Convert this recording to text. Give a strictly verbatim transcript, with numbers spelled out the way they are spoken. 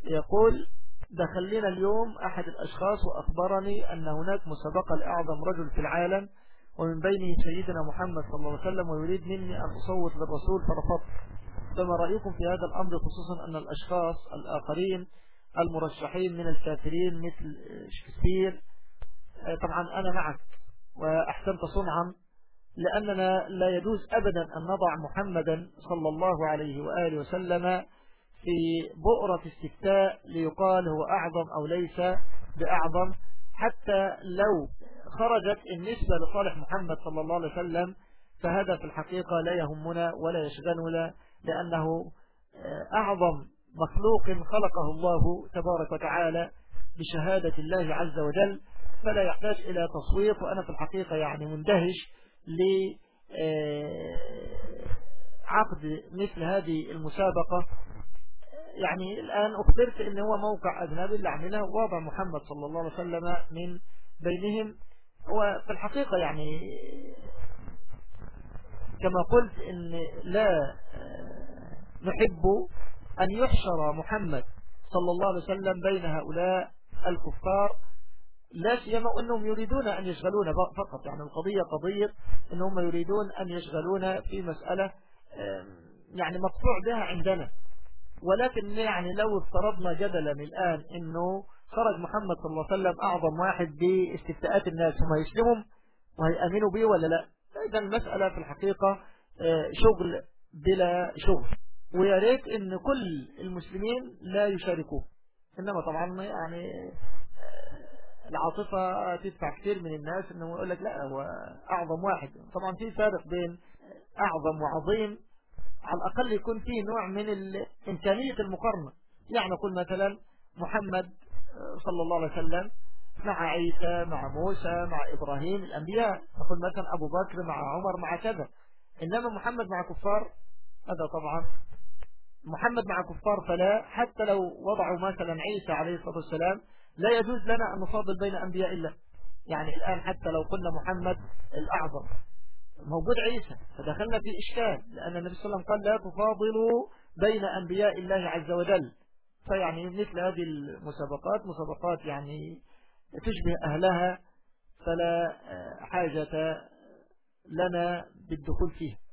يقول دخل لنا اليوم أحد الأشخاص وأخبرني أن هناك مسابقة لأعظم رجل في العالم ومن بينه سيدنا محمد صلى الله عليه وسلم ويريد مني أن أصوت للرسول فرفضت. فما رأيكم في هذا الأمر، خصوصا أن الأشخاص الآخرين المرشحين من الكافرين مثل شكسبير؟ طبعا أنا معك وأحسنت صنعا، لأننا لا يجوز أبدا أن نضع محمدا صلى الله عليه وآله وسلم في بؤرة استفتاء ليقال هو أعظم أو ليس بأعظم، حتى لو خرجت النسبة لصالح محمد صلى الله عليه وسلم فهذا في الحقيقة لا يهمنا ولا يشغلنا، لأنه أعظم مخلوق خلقه الله تبارك وتعالى بشهادة الله عز وجل، فلا يحتاج إلى تصويت. وأنا في الحقيقة يعني مندهش لعقد مثل هذه المسابقة. يعني الآن أخبرت إن هو موقع أجنبي اللي عمله وضع محمد صلى الله عليه وسلم من بينهم. وفي الحقيقة يعني كما قلت إن لا نحب أن يحشر محمد صلى الله عليه وسلم بين هؤلاء الكفار، لا سيما أنهم يريدون أن يشغلون فقط. يعني القضية قضية أنهم يريدون أن يشغلون في مسألة يعني مقطوع بها عندنا. ولكن يعني لو افترضنا جدلا الآن أنه خرج محمد صلى الله عليه وسلم أعظم واحد باستفتاءات الناس، هم يسلمهم وهيأمنوا به ولا لا؟ إذا المسألة في الحقيقة شغل بلا شغل، ويا ريت أن كل المسلمين لا يشاركوه. إنما طبعا يعني العاطفة تدفع كثير من الناس أنه يقول لك لا هو أعظم واحد. طبعا في فارق بين أعظم وعظيم، على الأقل يكون فيه نوع من إمكانية المقارنة. يعني نقول مثلا محمد صلى الله عليه وسلم مع عيسى مع موسى مع إبراهيم الأنبياء، نقول مثلا أبو بكر مع عمر مع كذا. إنما محمد مع كفار هذا طبعا محمد مع كفار فلا. حتى لو وضعوا مثلا عيسى عليه الصلاة والسلام لا يجوز لنا أن نفاضل بين أنبياء الله. يعني الآن حتى لو قلنا محمد الأعظم موجود عيسى فدخلنا في إشكال، لأن النبي صلى الله عليه وسلم قال لا تفاضلوا بين أنبياء الله عز وجل. فيعني مثل هذه المسابقات مسابقات يعني تشبه أهلها، فلا حاجة لنا بالدخول فيها.